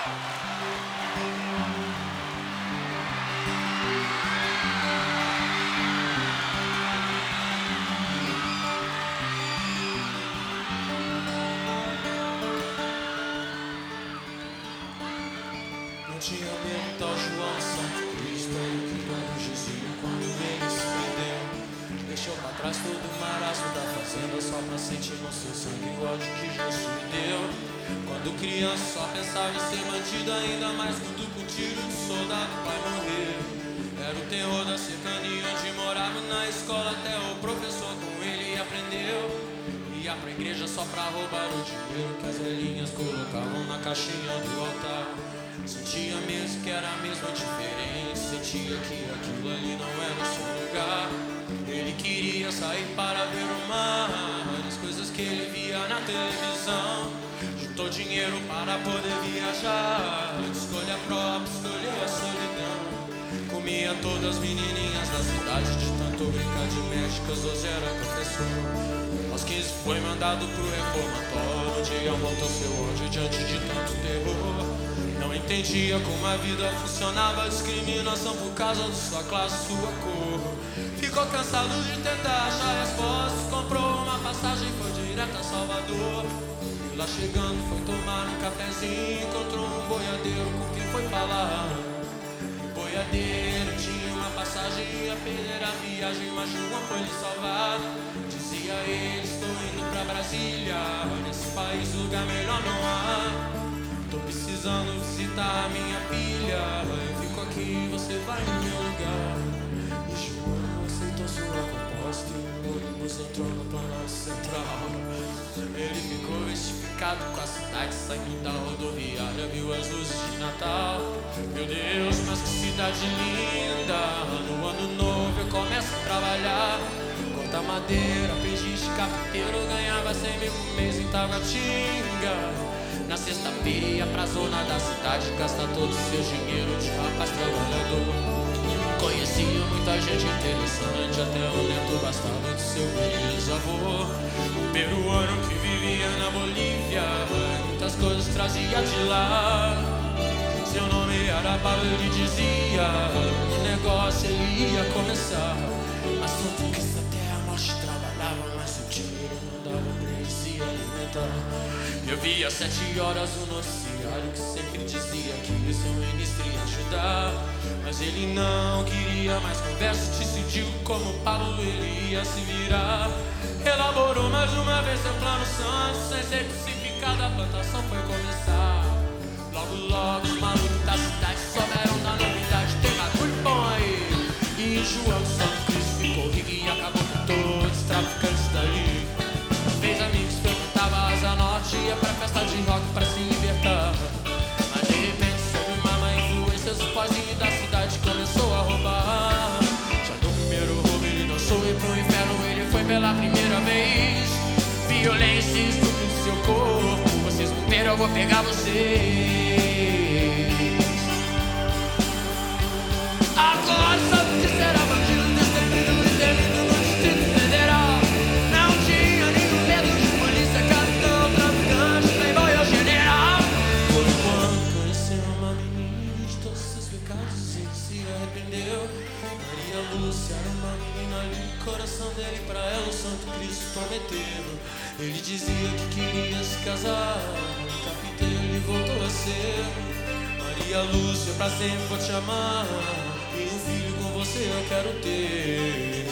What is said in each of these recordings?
Tinha medo tal João Santo Cristo, aí que quando Jesus, quando ele se prendeu, deixou pra trás todo o marasmo da fazenda só pra sentir no seu sangue o ódio que Jesus deu. Quando criança só pensava em ser bandido, ainda mais quando com tiro de soldado pai morrer. Era o terror da cercania onde morava na escola, até o professor com ele aprendeu. Ia pra igreja só pra roubar o dinheiro que as velhinhas colocavam na caixinha do altar. Sentia mesmo que era mesmo diferente, sentia que aquilo ali não era o seu lugar. Ele queria sair para ver o mar, as coisas que ele via na televisão. Juntou dinheiro para poder viajar, de escolha própria, escolheu a solidão. Comia todas as menininhas da cidade, de tanto brincar de médicas, hoje era professor. Aos 15 foi mandado pro reformatório, um dia montou seu ódio diante de tanto terror. Não entendia como a vida funcionava, discriminação por causa de sua classe, sua cor. Ficou cansado de tentar achar respostas, comprou uma passagem e foi direto a Salvador. E lá chegando foi tomar um cafezinho, encontrou um boiadeiro com quem foi falar. O boiadeiro tinha uma passagem, ia perder a viagem, mas João foi lhe salvar. Dizia ele, estou indo pra Brasília, nesse país lugar melhor não há. Tô precisando visitar a minha filha, eu fico aqui, você vai no meu lugar. E João aceitou sua proposta e o ônibus entrou no Planalto Central. Ele ficou estificado com a cidade, saindo da rodoviária, viu as luzes de Natal. Meu Deus, mas que cidade linda, no ano novo eu começo a trabalhar. Cortar madeira, aprendiz de carpinteiro, ganhava 100 mil por mês em Taguatinga. Na sexta-feira ia pra zona da cidade, gastar todo o seu dinheiro de rapaz trabalhador. Conhecia muita gente interessante, até o neto bastardo de seu bisavô. Um peruano que vivia na Bolívia, muitas coisas trazia de lá. Seu nome era Pablo, ele dizia, o negócio ele ia começar. Assunto que até a morte trabalhava, mas o dinheiro não dava pra ele se alimentar. Eu vi às 7 horas o noticiário que sempre dizia que o seu ministro ia ajudar. Mas ele não queria mais conversa, decidiu como Paulo ele ia se virar. Elaborou mais uma vez seu plano santo, sem ser crucificado a plantação foi começar. Logo logo os malucos da cidade souberam da novidade, tem bagulho bom aí. E João Santo Cristo ficou rico e acabou com todos os traficantes dali. Fez amigos, frequentava a Asa Norte, ia pra festa de rock pra se libertar. Mas de repente, sob uma má influência, os pozinhos da cidade começou a roubar. Já no primeiro roubo ele dançou e pro inferno ele foi pela primeira vez. Violência e estupro do seu corpo, vocês morreram, eu vou pegar vocês. Agora sabe que será bandido, destemido e temido no Distrito Federal. Não tinha nenhum medo de polícia, capitão, traficante, playboy ou general. Foi quando conheceu uma menina, de todos seus pecados ele se arrependeu. Maria Lúcia era uma menina ali, o coração dele pra ela o Santo Cristo prometeu. Ele dizia que queria se casar, o carpinteiro ele voltou a ser. Maria Lúcia, pra sempre vou te amar, e um filho com você eu quero ter.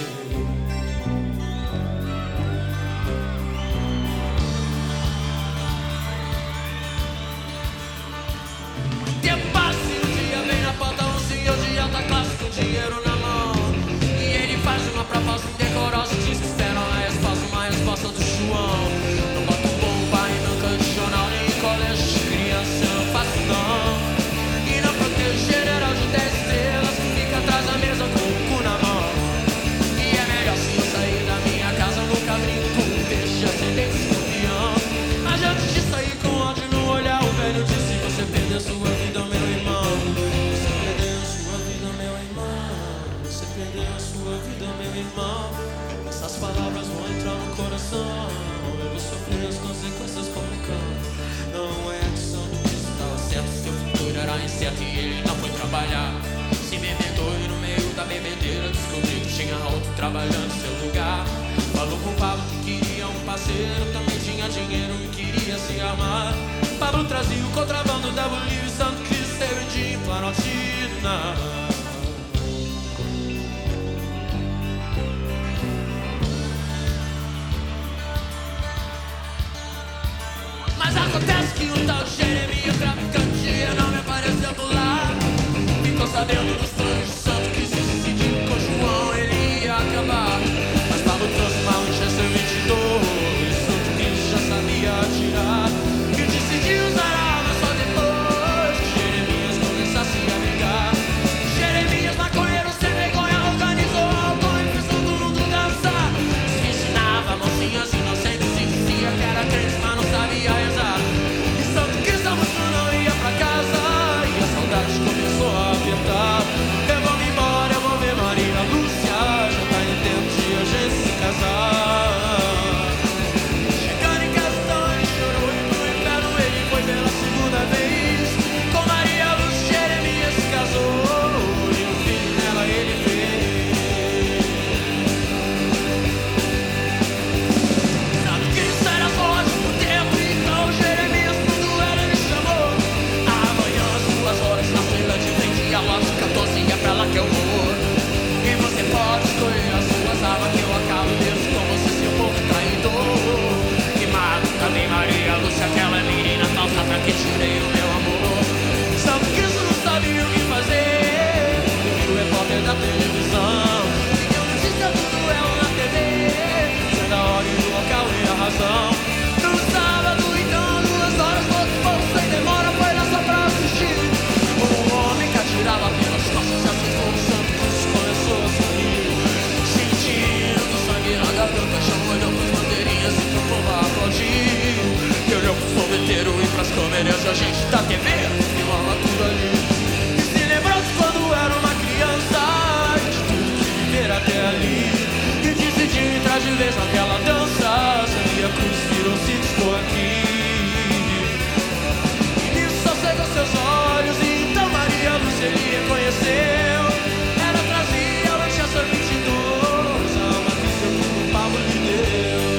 Tempo passa e um dia vem na porta um senhor de alta classe com dinheiro na mão. E ele faz uma proposta indecorosa e diz que espera uma resposta do João. Não bota bomba em banca de jornal, nem em colégio de criança, eu não faço não. E não protege general de 10 estrelas que fica atrás da mesa com o cu na mão. E é melhor se eu sair da minha casa, nunca brinco com um peixe, ascendente escorpião. Mas antes de sair com ódio no olhar, o velho disse: você perdeu sua vida, meu irmão. Você perdeu sua vida, meu irmão. Você perdeu a sua vida, meu irmão. Essas palavras vão entrar no coração, eu vou sofrer as consequências como cão. Não é a questão de que estava certo, seu futuro mais certo e ele não foi trabalhar. Se bebedou e no meio da bebedeira descobriu que tinha outro trabalhando em seu lugar. Falou com o Pablo que queria um parceiro, também tinha dinheiro e queria se armar. Pablo trazia o contrabando da Bolívia e Santo Cristo e vendia em Planaltina. Mas acontece que um tal de Jeremias, traficante, não me apareceu por lá. Ficou sabendo dos planos de Santo Cristo e decidiu que com João ele ia acabar. Mas Pablo trouxe uma Winchester 22, Santo Cristo já sabia atirar e decidiu usar a arma só depois que Jeremias começasse a brigar. Jeremias, maconheiro sem vergonha, organizou algo e fez todo mundo dançar. Se ensinava mocinhas inocentes e dizia que era crente, mas não sabia rezar. E Santo Cristo não ia pra casa e a saudade começou a apertar. Eu vou me embora, eu vou ver Maria Lúcia, já tá em tempo de a gente se casar. Chegando em casa então ele chorou e no inferno ele foi pela segunda vez. Com Maria Lúcia Jeremias se casou e um filho nela ele fez. Santo Cristo era forte por tempo, então Jeremias pro duelo ele chamou. Amanhã às 2 horas na feira de frente a lote 14 é pra lá que eu vou. E você pode escolher as suas armas que eu acabo mesmo com você, seu povo traidor. E mato também Maria Lúcia, aquela menina falsa pra que tirei o meu amor. Santo Cristo não sabia o que fazer, e viu o repórter da televisão e deu notícia do duelo na TV, dizendo a hora e o local e a razão. No sábado então, 2 horas, todo o povo sem demora foi lá só pra assistir. Um homem que atirava pelas costas e assim como Santo Cristo começou a sorrir. Sentindo sangue na garganta, chamou, olhou pros bandeirinhas e pro povo a aplaudir. E olhou pros fogueteiros e pras câmeras e a gente da TV filmava tudo ali. E se lembrou de quando era uma criança e de tudo que viver até ali. E decidiu entrar de vez naquela dança, sabia cruz, virou-se e estou aqui. E nisso só cegou seus olhos e então Maria Lúcia ele reconheceu. Ela trazia o Winchester 22, a arma que seu filho Pablo lhe deu.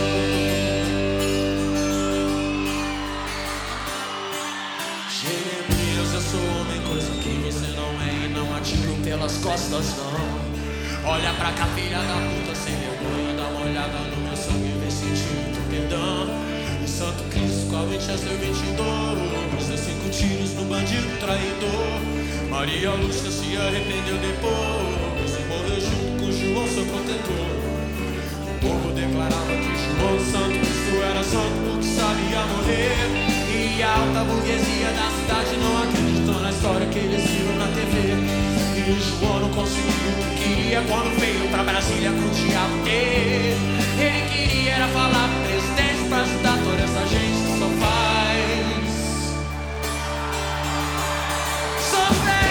Jeremias, eu sou homem, coisa que você não é, e não atiro pelas costas não. Olha pra cá, filha da puta, sem vergonha, dá uma olhada no meu sangue, vê se tiro perdão. E Santo Cristo com a Winchester 22 deu 5 tiros no bandido traidor. Maria Lúcia se arrependeu depois e morreu junto com João, seu protetor. O povo declarava que João Santo Cristo era santo porque sabia morrer. E a alta burguesia da cidade não acreditou na história que eles viram na TV. E João não conseguiu o que queria quando veio pra Brasília com o diabo ter. Ele queria era falar pro presidente pra ajudar toda essa gente que só faz sofrer.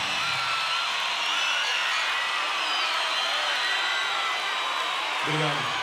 Obrigado.